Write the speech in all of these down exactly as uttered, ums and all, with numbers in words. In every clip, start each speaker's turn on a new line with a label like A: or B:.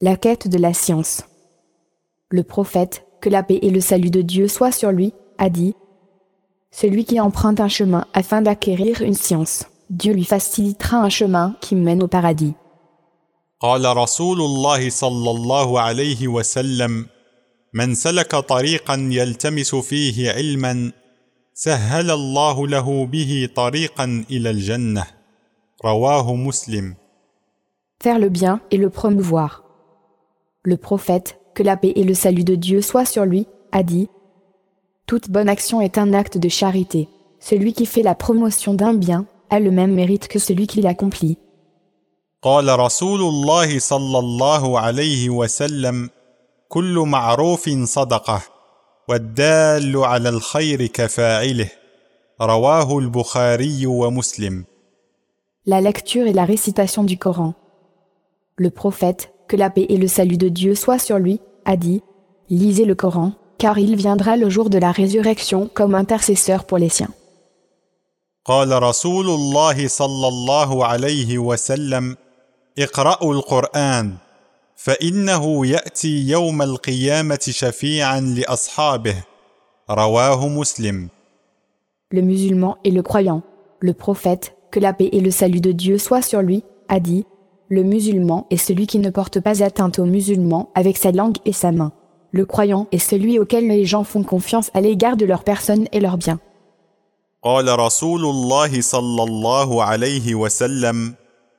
A: La quête de la science. Le prophète, que la paix et le salut de Dieu soient sur lui, a dit « Celui qui emprunte un chemin afin d'acquérir une science, Dieu lui facilitera un chemin qui mène au paradis. »
B: قال رسول الله صلى الله عليه وسلم من سلك طريقا يلتمس فيه علما سهل الله له به طريقا إلى الجنة رواه مسلم.
A: Faire le bien et le promouvoir. Le prophète, que la paix et le salut de Dieu soient sur lui, a dit « Toute bonne action est un acte de charité. Celui qui fait la promotion d'un bien a le même mérite que celui qui l'accomplit. »
B: قال رسول الله صلى الله عليه وسلم كل معروف صدقة والدال على الخير كفاعله رواه البخاري ومسلم.
A: La lecture et la récitation du Coran. Le prophète, que la paix et le salut de Dieu soient sur lui, a dit « Lisez le Coran, car il viendra le jour de la résurrection comme intercesseur pour les siens. »
B: قال رسول الله صلى الله عليه وسلم اقرأوا القرآن فإنه يأتي يوم القيامة شفيعا لأصحابه رواه مسلم.
A: Le musulman et le croyant. Le prophète, que la paix et le salut de Dieu soient sur lui, a dit « Le musulman est celui qui ne porte pas atteinte aux musulmans avec sa langue et sa main. Le croyant est celui auquel les gens font confiance à l'égard de leur personne et leurs biens. »
B: قال رسول الله صلى الله عليه وسلم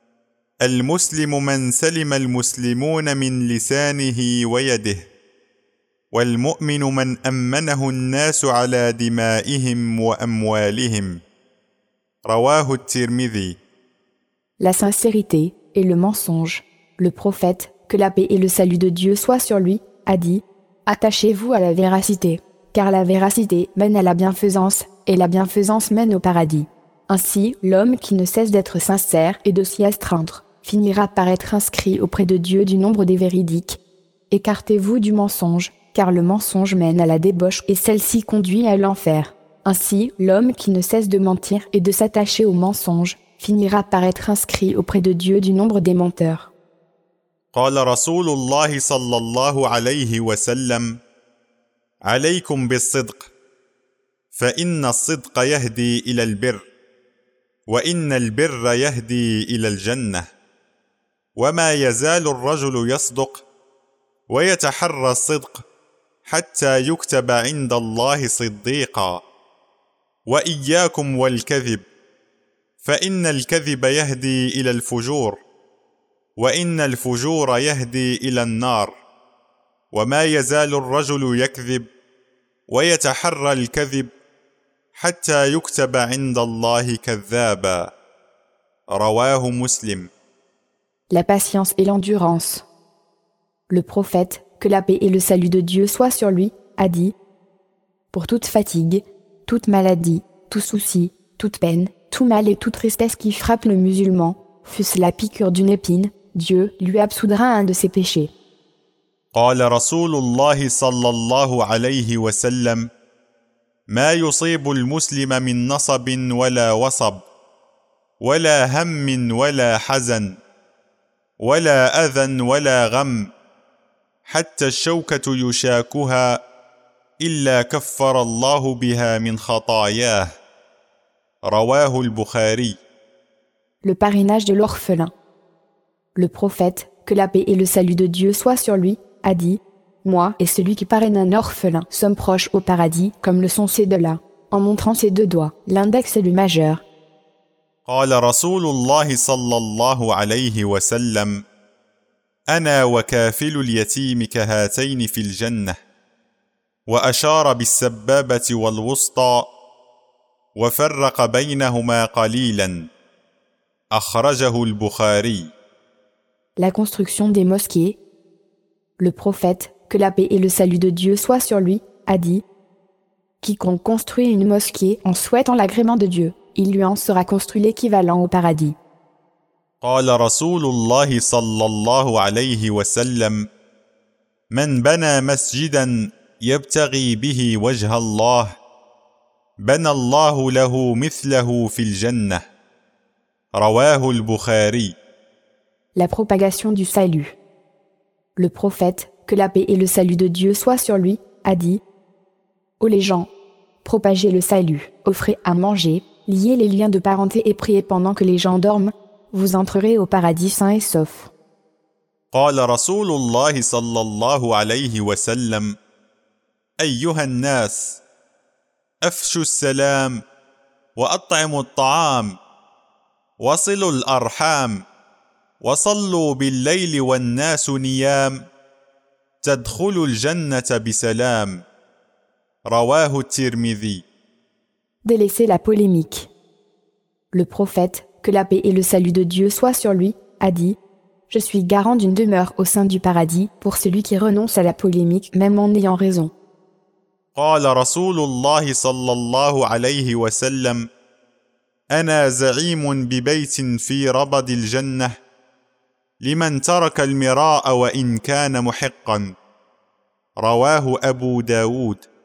B: المسلم من سلم المسلمون من لسانه ويده والمؤمن من أمنه الناس على دمائهم وأموالهم رواه الترمذي.
A: La sincérité et le mensonge. Le prophète, que la paix et le salut de Dieu soient sur lui, a dit « Attachez-vous à la véracité, car la véracité mène à la bienfaisance, et la bienfaisance mène au paradis. Ainsi, l'homme qui ne cesse d'être sincère et de s'y astreindre, finira par être inscrit auprès de Dieu du nombre des véridiques. Écartez-vous du mensonge, car le mensonge mène à la débauche et celle-ci conduit à l'enfer. Ainsi, l'homme qui ne cesse de mentir et de s'attacher au mensonge, finira par être inscrit auprès de Dieu du nombre des menteurs.
B: قال رسول الله صلى الله عليه وسلم عليكم بالصدق فإن الصدق يهدي إلى البر وإن البر يهدي إلى الجنة وما يزال الرجل يصدق ويتحرى الصدق حتى يكتب عند الله صديقا وإياكم والكذب فإن الكذب يهدي إلى الفجور وإن الفجور يهدي إلى النار وما يزال الرجل يكذب ويتحرى الكذب حتى يكتب عند الله كذابا رواه مسلم.
A: La patience et l'endurance. Le prophète, que la paix et le salut de Dieu soient sur lui, a dit « Pour toute fatigue, toute maladie, tout souci, toute peine, tout mal et toute tristesse qui frappe le musulman, fût-ce la piqûre d'une épine, Dieu lui absoudra un de ses péchés. »
B: قال رسول الله صلى الله عليه وسلم ما يصيب المسلم من نصب ولا وصب ولا هم ولا حزن ولا أذى ولا غم حتى الشوكة يشاكها إلا كفر الله بها من خطاياه رواه البخاري.
A: Le parrainage de l'orphelin. Le prophète, que la paix et le salut de Dieu soient sur lui, a dit « Moi et celui qui parraine un orphelin sommes proches au paradis comme le sont ces deux-là, en montrant ses deux doigts, l'index et le majeur. »
B: قال رسول الله صلى الله عليه وسلم أنا وكافل اليتيم كهاتين في الجنة وأشار بالسبابة والوسطى وفرق بينهما قليلا أخرجه البخاري.
A: La construction des mosquées. Le prophète, que la paix et le salut de Dieu soient sur lui, a dit « Quiconque construit une mosquée en souhaitant l'agrément de Dieu, il lui en sera construit l'équivalent au paradis. »
B: قال رسول الله صلى الله عليه وسلم من بنى مسجدا يبتغي به وجه الله بنى الله له مثله في الجنة رواه البخاري.
A: La propagation du salut. Le prophète, que la paix et le salut de Dieu soient sur lui, a dit : Ô les gens, propagez le salut, offrez à manger, liez les liens de parenté et priez pendant que les gens dorment, vous entrerez au paradis sains et saufs.
B: قال رسول الله صلى الله عليه وسلم: أيها الناس، أفشوا السلام، وأطعموا الطعام، وصلوا الأرحام، وصلوا بالليل والناس نيام، تدخلوا الجنة بسلام. رواه الترمذي.
A: Délaissez la polémique. Le prophète, que la paix et le salut de Dieu soient sur lui, a dit : Je suis garant d'une demeure au sein du paradis pour celui qui renonce à la polémique même en ayant raison.
B: قال رسول الله صلى الله عليه وسلم: أنا زعيم ببيت في ربض الجنة لمن ترك المراء وإن كان محقا. رواه أبو داود.